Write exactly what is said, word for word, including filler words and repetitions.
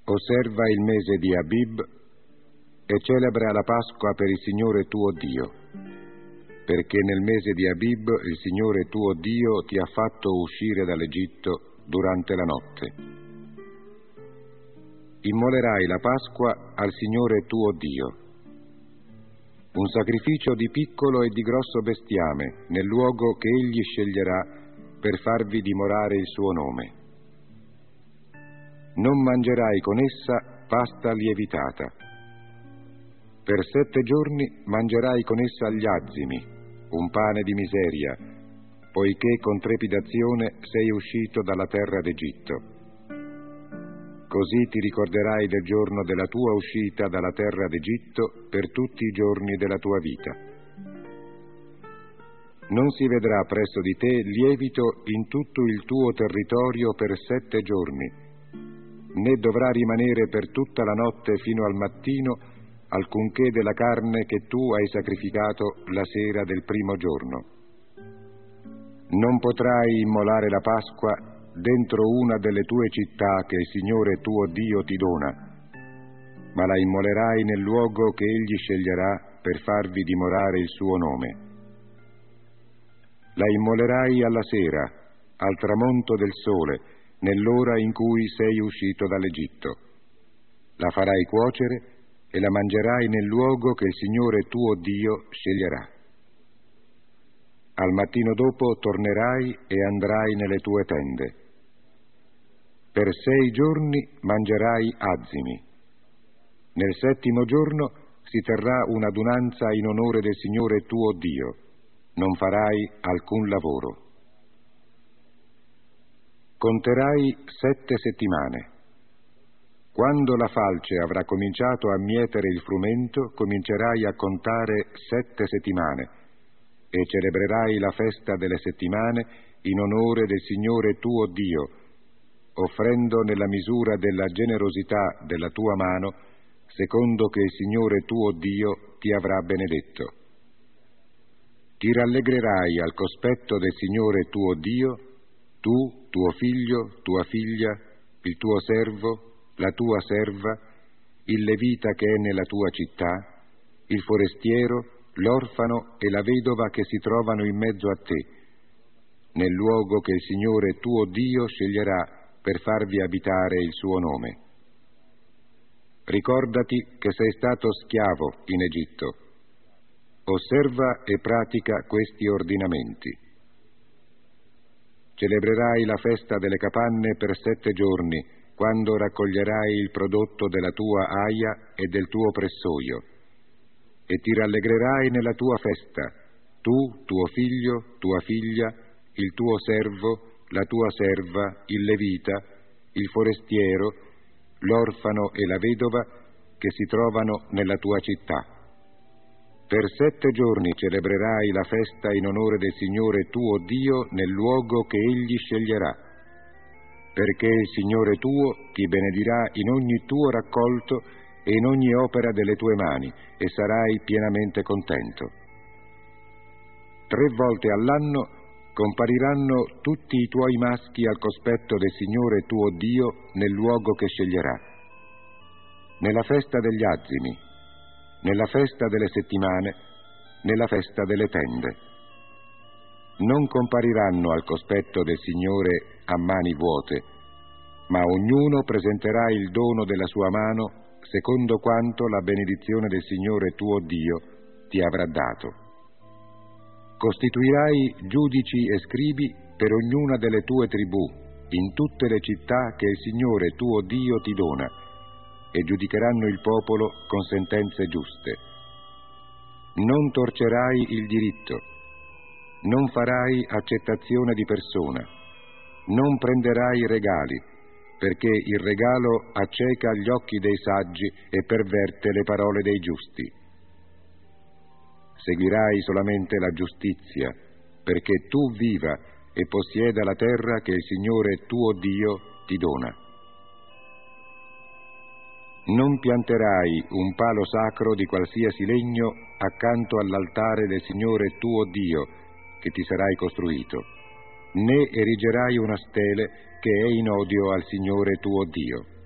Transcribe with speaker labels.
Speaker 1: Osserva il mese di Abib e celebra la Pasqua per il Signore tuo Dio, perché nel mese di Abib il Signore tuo Dio ti ha fatto uscire dall'Egitto durante la notte. Immolerai la Pasqua al Signore tuo Dio, un sacrificio di piccolo e di grosso bestiame, nel luogo che Egli sceglierà per farvi dimorare il suo nome. Non mangerai con essa pasta lievitata. Per sette giorni mangerai con essa gli azimi, un pane di miseria, poiché con trepidazione sei uscito dalla terra d'Egitto. Così ti ricorderai del giorno della tua uscita dalla terra d'Egitto per tutti i giorni della tua vita. Non si vedrà presso di te lievito in tutto il tuo territorio per sette giorni, né dovrà rimanere per tutta la notte fino al mattino alcunché della carne che tu hai sacrificato la sera del primo giorno. Non potrai immolare la Pasqua dentro una delle tue città che il Signore tuo Dio ti dona, ma la immolerai nel luogo che Egli sceglierà per farvi dimorare il suo nome. La immolerai alla sera, al tramonto del sole, nell'ora in cui sei uscito dall'Egitto. La farai cuocere e la mangerai nel luogo che il Signore tuo Dio sceglierà. Al mattino dopo tornerai e andrai nelle tue tende. Per sei giorni mangerai azimi. Nel settimo giorno si terrà un'adunanza in onore del Signore tuo Dio. Non farai alcun lavoro. Conterai sette settimane. Quando la falce avrà cominciato a mietere il frumento, comincerai a contare sette settimane e celebrerai la festa delle settimane in onore del Signore tuo Dio, offrendo nella misura della generosità della tua mano, secondo che il Signore tuo Dio ti avrà benedetto. Ti rallegrerai al cospetto del Signore tuo Dio, tu, tuo figlio, tua figlia, il tuo servo, la tua serva, il levita che è nella tua città, il forestiero, l'orfano e la vedova che si trovano in mezzo a te, nel luogo che il Signore tuo Dio sceglierà per farvi abitare il suo nome. Ricordati che sei stato schiavo in Egitto. Osserva e pratica questi ordinamenti. Celebrerai la festa delle capanne per sette giorni, quando raccoglierai il prodotto della tua aia e del tuo pressoio, e ti rallegrerai nella tua festa, tu, tuo figlio, tua figlia, il tuo servo, la tua serva, il levita, il forestiero, l'orfano e la vedova che si trovano nella tua città. Per sette giorni celebrerai la festa in onore del Signore tuo Dio nel luogo che Egli sceglierà, perché il Signore tuo ti benedirà in ogni tuo raccolto e in ogni opera delle tue mani, e sarai pienamente contento. Tre volte all'anno compariranno tutti i tuoi maschi al cospetto del Signore tuo Dio nel luogo che sceglierà. Nella festa degli azimi, nella festa delle settimane, nella festa delle tende. Non compariranno al cospetto del Signore a mani vuote, ma ognuno presenterà il dono della sua mano secondo quanto la benedizione del Signore tuo Dio ti avrà dato. Costituirai giudici e scribi per ognuna delle tue tribù, in tutte le città che il Signore tuo Dio ti dona, e giudicheranno il popolo con sentenze giuste. Non torcerai il diritto, non farai accettazione di persona, non prenderai regali, perché il regalo acceca gli occhi dei saggi e perverte le parole dei giusti. Seguirai solamente la giustizia, perché tu viva e possieda la terra che il Signore tuo Dio ti dona. Non pianterai un palo sacro di qualsiasi legno accanto all'altare del Signore tuo Dio che ti sarai costruito, né erigerai una stele che è in odio al Signore tuo Dio.